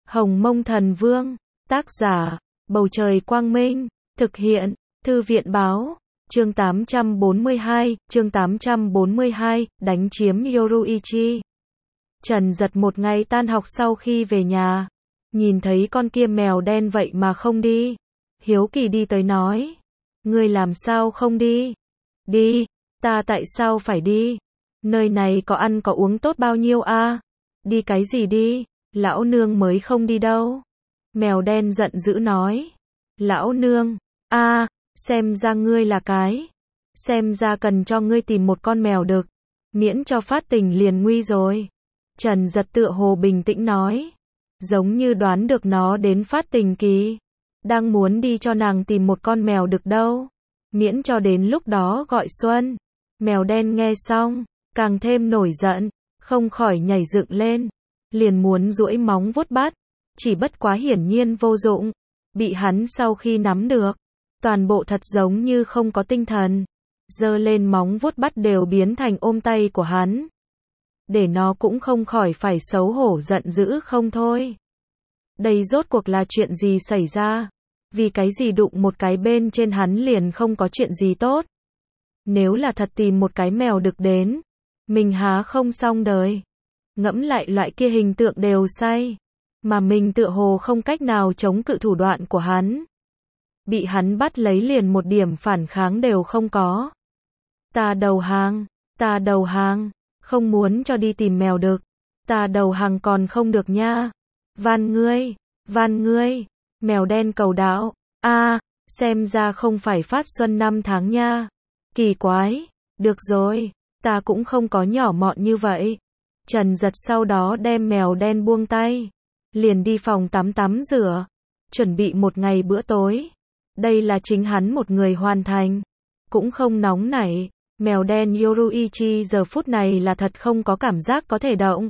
Hồng Mông Thần Vương, tác giả, Bầu Trời Quang Minh, thực hiện, Thư viện Báo, chương 842, đánh chiếm Yoruichi. Trần Giật một ngày tan học sau khi về nhà, nhìn thấy con kia mèo đen vậy mà không đi. Hiếu kỳ đi tới nói, ngươi làm sao không đi? Đi, ta tại sao phải đi? Nơi này có ăn có uống tốt bao nhiêu a? Đi cái gì đi? Lão nương mới không đi đâu. Mèo đen giận dữ nói. Lão nương, xem ra ngươi là cái. Xem ra cần cho ngươi tìm một con mèo đực. Miễn cho phát tình liền nguy rồi. Trần Giật tựa hồ bình tĩnh nói. Giống như đoán được nó đến phát tình kỳ. Đang muốn đi cho nàng tìm một con mèo đực đâu. Miễn cho đến lúc đó gọi xuân. Mèo đen nghe xong, càng thêm nổi giận, không khỏi nhảy dựng lên. Liền muốn duỗi móng vuốt bắt, chỉ bất quá hiển nhiên vô dụng, bị hắn sau khi nắm được, toàn bộ thật giống như không có tinh thần, giơ lên móng vuốt bắt đều biến thành ôm tay của hắn. Để nó cũng không khỏi phải xấu hổ giận dữ không thôi. Đây rốt cuộc là chuyện gì xảy ra? Vì cái gì đụng một cái bên trên hắn liền không có chuyện gì tốt? Nếu là thật tìm một cái mèo đực đến, mình há không xong đời. Ngẫm lại loại kia hình tượng đều say, mà mình tựa hồ không cách nào chống cự thủ đoạn của hắn. Bị hắn bắt lấy liền một điểm phản kháng đều không có. Ta đầu hàng, không muốn cho đi tìm mèo đực. Ta đầu hàng còn không được nha. Van ngươi, mèo đen cầu đạo. Xem ra không phải phát xuân 5 tháng nha. Kỳ quái, được rồi, ta cũng không có nhỏ mọn như vậy. Trần Giật sau đó đem mèo đen buông tay, liền đi phòng tắm rửa, chuẩn bị một ngày bữa tối. Đây là chính hắn một người hoàn thành, cũng không nóng nảy. Mèo đen Yoruichi giờ phút này là thật không có cảm giác có thể động.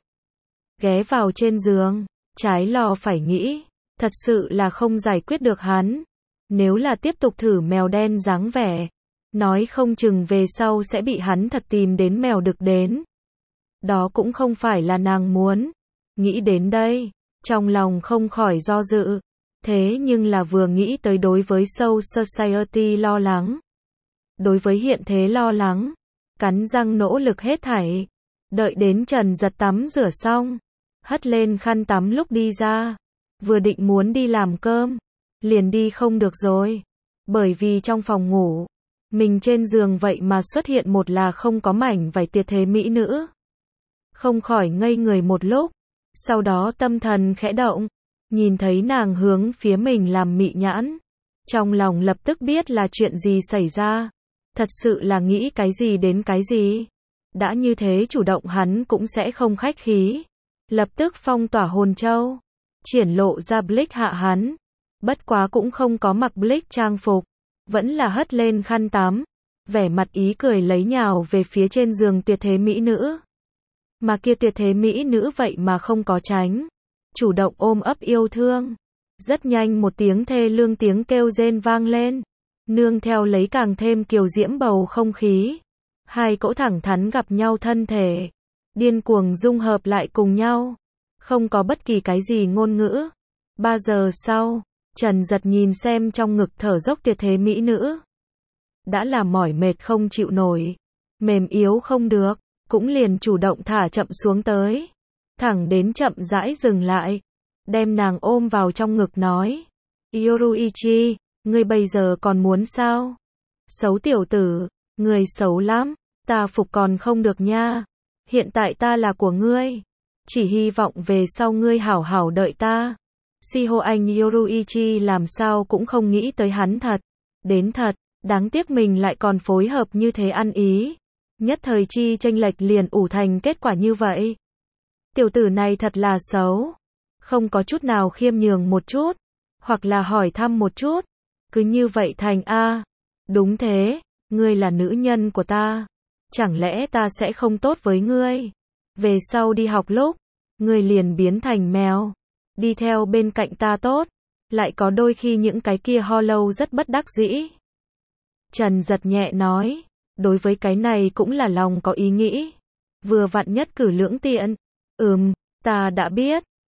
Ghé vào trên giường, trái lo phải nghĩ, thật sự là không giải quyết được hắn. Nếu là tiếp tục thử mèo đen dáng vẻ, nói không chừng về sau sẽ bị hắn thật tìm đến mèo đực đến. Đó cũng không phải là nàng muốn. Nghĩ đến đây, trong lòng không khỏi do dự. Thế nhưng là vừa nghĩ tới đối với Soul Society lo lắng. Đối với hiện thế lo lắng. Cắn răng nỗ lực hết thảy. Đợi đến Trần Giật tắm rửa xong. Hất lên khăn tắm lúc đi ra. Vừa định muốn đi làm cơm. Liền đi không được rồi. Bởi vì trong phòng ngủ, mình trên giường vậy mà xuất hiện một là không có mảnh vải tuyệt thế mỹ nữ. Không khỏi ngây người một lúc, sau đó tâm thần khẽ động, nhìn thấy nàng hướng phía mình làm mị nhãn. Trong lòng lập tức biết là chuyện gì xảy ra, thật sự là nghĩ cái gì đến cái gì. Đã như thế chủ động hắn cũng sẽ không khách khí. Lập tức phong tỏa hồn châu, triển lộ ra Blix hạ hắn. Bất quá cũng không có mặc Blix trang phục, vẫn là hất lên khăn tắm, vẻ mặt ý cười lấy nhào về phía trên giường tuyệt thế mỹ nữ. Mà kia tuyệt thế mỹ nữ vậy mà không có tránh, chủ động ôm ấp yêu thương. Rất nhanh một tiếng thê lương tiếng kêu rên vang lên, nương theo lấy càng thêm kiều diễm bầu không khí. Hai cỗ thẳng thắn gặp nhau thân thể, điên cuồng dung hợp lại cùng nhau, không có bất kỳ cái gì ngôn ngữ. 3 giờ sau, Trần Giật nhìn xem trong ngực thở dốc tuyệt thế mỹ nữ. Đã là mỏi mệt không chịu nổi, mềm yếu không được, cũng liền chủ động thả chậm xuống tới. Thẳng đến chậm rãi dừng lại, đem nàng ôm vào trong ngực nói. Yoruichi, ngươi bây giờ còn muốn sao? Xấu tiểu tử, ngươi xấu lắm, ta phục còn không được nha. Hiện tại ta là của ngươi, chỉ hy vọng về sau ngươi hảo hảo đợi ta. Shiho anh Yoruichi làm sao cũng không nghĩ tới hắn thật. Đến thật, đáng tiếc mình lại còn phối hợp như thế ăn ý. Nhất thời chi chênh lệch liền ủ thành kết quả như vậy. Tiểu tử này thật là xấu. Không có chút nào khiêm nhường một chút, hoặc là hỏi thăm một chút. Cứ như vậy thành đúng thế, ngươi là nữ nhân của ta. Chẳng lẽ ta sẽ không tốt với ngươi? Về sau đi học lúc, ngươi liền biến thành mèo. Đi theo bên cạnh ta tốt. Lại có đôi khi những cái kia ho lâu rất bất đắc dĩ. Trần Giật nhẹ nói. Đối với cái này cũng là lòng có ý nghĩ. Vừa vặn nhất cử lưỡng tiện. Ta đã biết.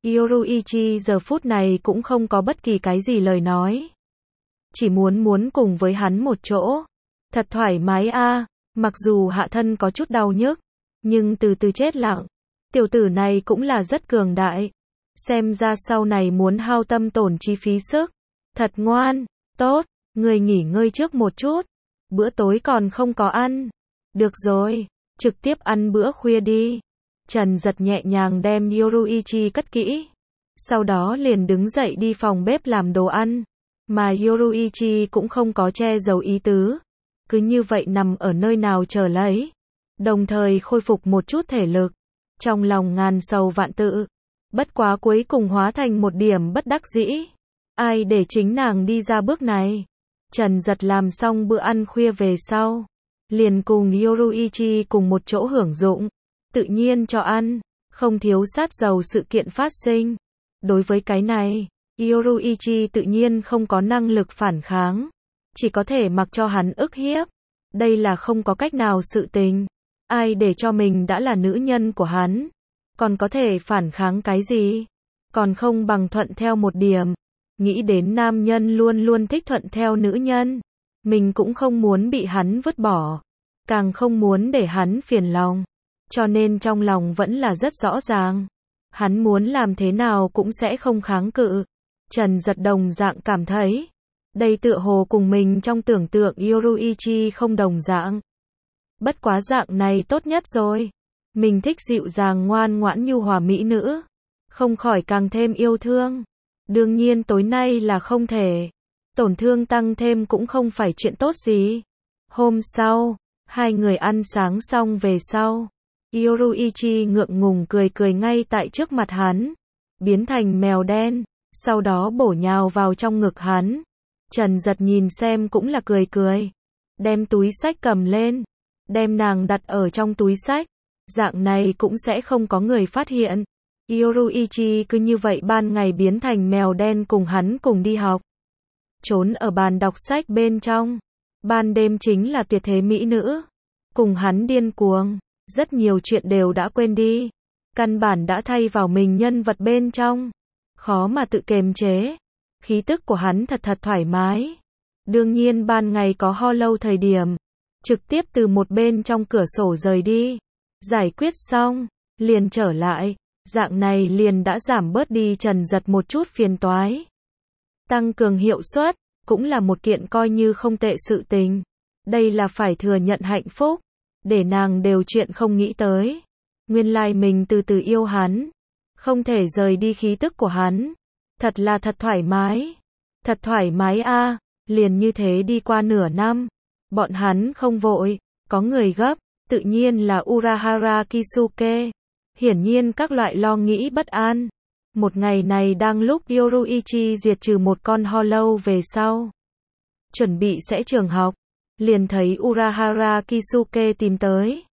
Yoruichi giờ phút này cũng không có bất kỳ cái gì lời nói. Chỉ muốn cùng với hắn một chỗ. Thật thoải mái a, mặc dù hạ thân có chút đau nhức, nhưng từ từ chết lặng. Tiểu tử này cũng là rất cường đại. Xem ra sau này muốn hao tâm tổn chi phí sức. Thật ngoan, tốt, người nghỉ ngơi trước một chút. Bữa tối còn không có ăn. Được rồi, trực tiếp ăn bữa khuya đi. Trần Giật nhẹ nhàng đem Yoruichi cất kỹ. Sau đó liền đứng dậy đi phòng bếp làm đồ ăn. Mà Yoruichi cũng không có che giấu ý tứ. Cứ như vậy nằm ở nơi nào chờ lấy. Đồng thời khôi phục một chút thể lực. Trong lòng ngàn sầu vạn tự. Bất quá cuối cùng hóa thành một điểm bất đắc dĩ. Ai để chính nàng đi ra bước này. Trần Giật làm xong bữa ăn khuya về sau. Liền cùng Yoruichi cùng một chỗ hưởng dụng. Tự nhiên cho ăn. Không thiếu sát dầu sự kiện phát sinh. Đối với cái này, Yoruichi tự nhiên không có năng lực phản kháng. Chỉ có thể mặc cho hắn ức hiếp. Đây là không có cách nào sự tình. Ai để cho mình đã là nữ nhân của hắn. Còn có thể phản kháng cái gì? Còn không bằng thuận theo một điểm. Nghĩ đến nam nhân luôn luôn thích thuận theo nữ nhân. Mình cũng không muốn bị hắn vứt bỏ. Càng không muốn để hắn phiền lòng. Cho nên trong lòng vẫn là rất rõ ràng. Hắn muốn làm thế nào cũng sẽ không kháng cự. Trần Giật đồng dạng cảm thấy. Đây tựa hồ cùng mình trong tưởng tượng Yoruichi không đồng dạng. Bất quá dạng này tốt nhất rồi. Mình thích dịu dàng ngoan ngoãn nhu hòa mỹ nữ. Không khỏi càng thêm yêu thương. Đương nhiên tối nay là không thể. Tổn thương tăng thêm cũng không phải chuyện tốt gì. Hôm sau, hai người ăn sáng xong về sau. Yoruichi ngượng ngùng cười ngay tại trước mặt hắn. Biến thành mèo đen. Sau đó bổ nhào vào trong ngực hắn. Trần Giật nhìn xem cũng là cười. Đem túi xách cầm lên. Đem nàng đặt ở trong túi xách. Dạng này cũng sẽ không có người phát hiện. Yoruichi cứ như vậy ban ngày biến thành mèo đen cùng hắn cùng đi học. Trốn ở bàn đọc sách bên trong. Ban đêm chính là tuyệt thế mỹ nữ. Cùng hắn điên cuồng. Rất nhiều chuyện đều đã quên đi. Căn bản đã thay vào mình nhân vật bên trong. Khó mà tự kiềm chế. Khí tức của hắn thật thoải mái. Đương nhiên ban ngày có ho lâu thời điểm. Trực tiếp từ một bên trong cửa sổ rời đi. Giải quyết xong. Liền trở lại. Dạng này liền đã giảm bớt đi Trần Giật một chút phiền toái. Tăng cường hiệu suất. Cũng là một kiện coi như không tệ sự tình. Đây là phải thừa nhận hạnh phúc. Để nàng đều chuyện không nghĩ tới. Nguyên lai mình từ từ yêu hắn. Không thể rời đi khí tức của hắn. Thật là thật thoải mái. Thật thoải mái a. Liền như thế đi qua nửa năm. Bọn hắn không vội. Có người gấp. Tự nhiên là Urahara Kisuke. Hiển nhiên các loại lo nghĩ bất an. Một ngày này đang lúc Yoruichi diệt trừ một con hollow về sau. Chuẩn bị sẽ trường học. Liền thấy Urahara Kisuke tìm tới.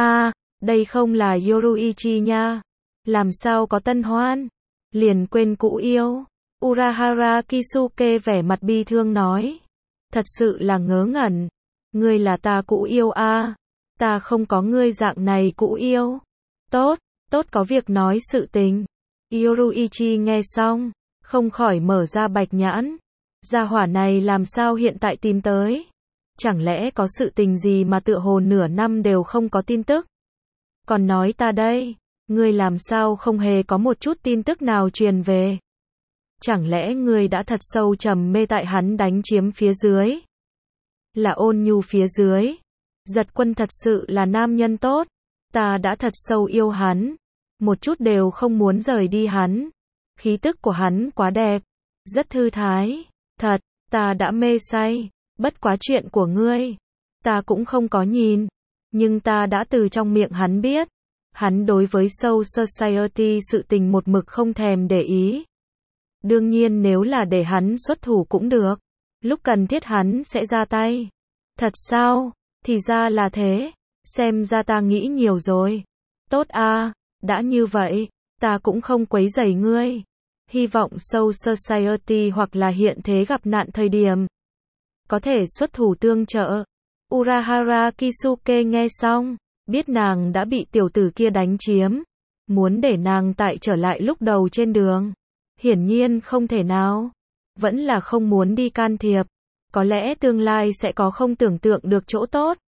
Đây không là Yoruichi nha. Làm sao có tân hoan? Liền quên cũ yêu. Urahara Kisuke vẻ mặt bi thương nói. Thật sự là ngớ ngẩn. Ngươi là ta cũ yêu a. Ta không có ngươi dạng này cũ yêu. Tốt có việc nói sự tình. Yoruichi nghe xong. Không khỏi mở ra bạch nhãn. Gia hỏa này làm sao hiện tại tìm tới? Chẳng lẽ có sự tình gì mà tựa hồ nửa năm đều không có tin tức? Còn nói ta đây, ngươi làm sao không hề có một chút tin tức nào truyền về? Chẳng lẽ ngươi đã thật sâu trầm mê tại hắn đánh chiếm phía dưới? Là ôn nhu phía dưới? Giật Quân thật sự là nam nhân tốt. Ta đã thật sâu yêu hắn. Một chút đều không muốn rời đi hắn. Khí tức của hắn quá đẹp. Rất thư thái. Thật, ta đã mê say. Bất quá chuyện của ngươi. Ta cũng không có nhìn. Nhưng ta đã từ trong miệng hắn biết. Hắn đối với Soul Society sự tình một mực không thèm để ý. Đương nhiên nếu là để hắn xuất thủ cũng được. Lúc cần thiết hắn sẽ ra tay. Thật sao? Thì ra là thế. Xem ra ta nghĩ nhiều rồi. Tốt a, đã như vậy, ta cũng không quấy rầy ngươi. Hy vọng Soul Society hoặc là hiện thế gặp nạn thời điểm. Có thể xuất thủ tương trợ. Urahara Kisuke nghe xong. Biết nàng đã bị tiểu tử kia đánh chiếm. muốn để nàng tại trở lại lúc đầu trên đường. Hiển nhiên không thể nào. Vẫn là không muốn đi can thiệp. Có lẽ tương lai sẽ có không tưởng tượng được chỗ tốt.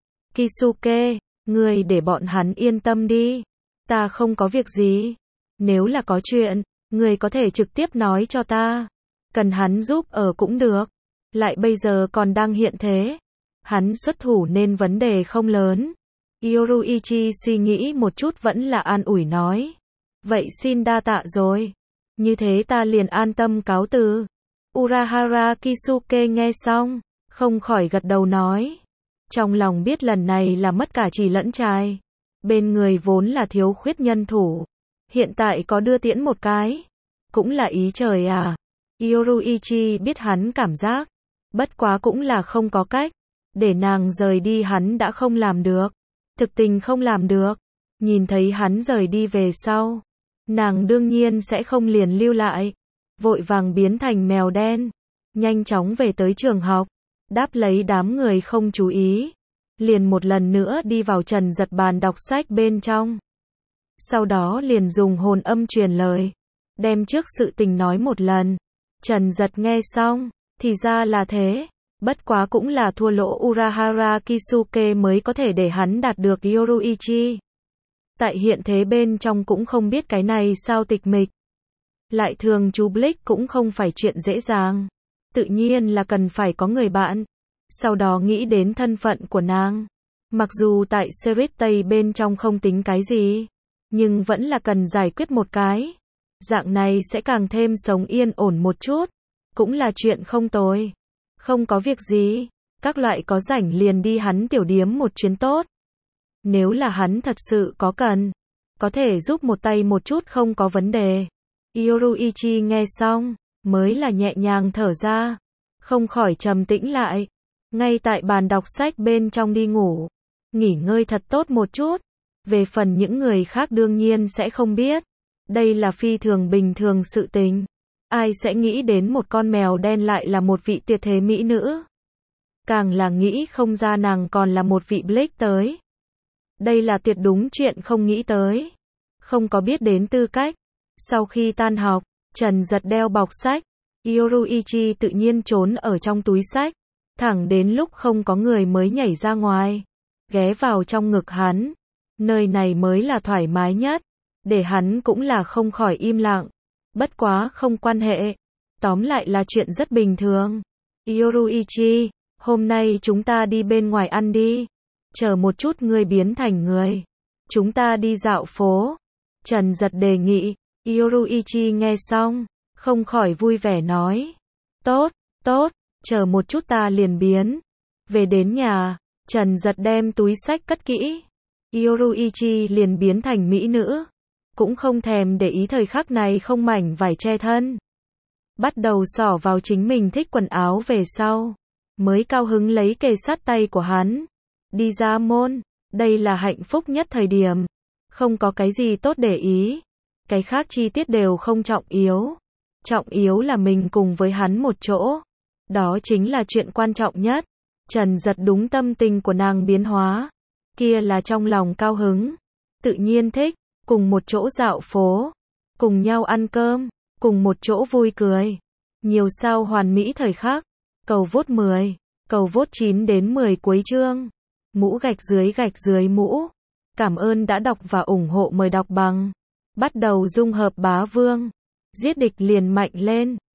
Kisuke, ngươi để bọn hắn yên tâm đi. Ta không có việc gì. Nếu là có chuyện, ngươi có thể trực tiếp nói cho ta. Cần hắn giúp ở cũng được. Lại bây giờ còn đang hiện thế. Hắn xuất thủ nên vấn đề không lớn. Yoruichi suy nghĩ một chút vẫn là an ủi nói. Vậy xin đa tạ rồi. Như thế ta liền an tâm cáo từ. Urahara Kisuke nghe xong, không khỏi gật đầu nói. Trong lòng biết lần này là mất cả trì lẫn trai. Bên người vốn là thiếu khuyết nhân thủ. Hiện tại có đưa tiễn một cái. Cũng là ý trời à. Yoruichi biết hắn cảm giác. Bất quá cũng là không có cách. Để nàng rời đi hắn đã không làm được. Thực tình không làm được. Nhìn thấy hắn rời đi về sau. Nàng đương nhiên sẽ không liền lưu lại. Vội vàng biến thành mèo đen. Nhanh chóng về tới trường học. Đáp lấy đám người không chú ý. Liền một lần nữa đi vào Trần Giật bàn đọc sách bên trong. Sau đó liền dùng hồn âm truyền lời. Đem trước sự tình nói một lần. Trần Giật nghe xong. Thì ra là thế. Bất quá cũng là thua lỗ Urahara Kisuke mới có thể để hắn đạt được Yoruichi. Tại hiện thế bên trong cũng không biết cái này sao tịch mịch. Lại thường chú Blake cũng không phải chuyện dễ dàng. Tự nhiên là cần phải có người bạn. Sau đó nghĩ đến thân phận của nàng. Mặc dù tại series Tây bên trong không tính cái gì. Nhưng vẫn là cần giải quyết một cái. Dạng này sẽ càng thêm sống yên ổn một chút. Cũng là chuyện không tồi. Không có việc gì. Các loại có rảnh liền đi hắn tiểu điếm một chuyến tốt. Nếu là hắn thật sự có cần. Có thể giúp một tay một chút không có vấn đề. Yoruichi nghe xong. Mới là nhẹ nhàng thở ra. Không khỏi trầm tĩnh lại. Ngay tại bàn đọc sách bên trong đi ngủ. Nghỉ ngơi thật tốt một chút. Về phần những người khác đương nhiên sẽ không biết. Đây là phi thường bình thường sự tình. Ai sẽ nghĩ đến một con mèo đen lại là một vị tuyệt thế mỹ nữ. Càng là nghĩ không ra nàng còn là một vị Blake tới. Đây là tuyệt đúng chuyện không nghĩ tới. Không có biết đến tư cách. Sau khi tan học, Trần Giật đeo bọc sách. Yoruichi tự nhiên trốn ở trong túi sách. Thẳng đến lúc không có người mới nhảy ra ngoài. Ghé vào trong ngực hắn. Nơi này mới là thoải mái nhất. Để hắn cũng là không khỏi im lặng. Bất quá không quan hệ. Tóm lại là chuyện rất bình thường. Yoruichi, hôm nay chúng ta đi bên ngoài ăn đi. Chờ một chút ngươi biến thành người. Chúng ta đi dạo phố. Trần Giật đề nghị. Yoruichi nghe xong. Không khỏi vui vẻ nói. Tốt, tốt, chờ một chút ta liền biến. Về đến nhà, Trần Giật đem túi sách cất kỹ. Yoruichi liền biến thành mỹ nữ. Cũng không thèm để ý thời khắc này không mảnh vải che thân. Bắt đầu xỏ vào chính mình thích quần áo về sau. Mới cao hứng lấy kề sát tay của hắn. Đi ra môn. Đây là hạnh phúc nhất thời điểm. Không có cái gì tốt để ý. Cái khác chi tiết đều không trọng yếu. Trọng yếu là mình cùng với hắn một chỗ. Đó chính là chuyện quan trọng nhất. Trần Giật đúng tâm tình của nàng biến hóa. Kia là trong lòng cao hứng. Tự nhiên thích. Cùng một chỗ dạo phố. Cùng nhau ăn cơm. Cùng một chỗ vui cười. Nhiều sao hoàn mỹ thời khắc. Cầu vote 10. Cầu vote 9 đến 10 cuối chương. Mũ gạch dưới mũ. Cảm ơn đã đọc và ủng hộ, mời đọc bằng. Bắt đầu dung hợp bá vương. Giết địch liền mạnh lên.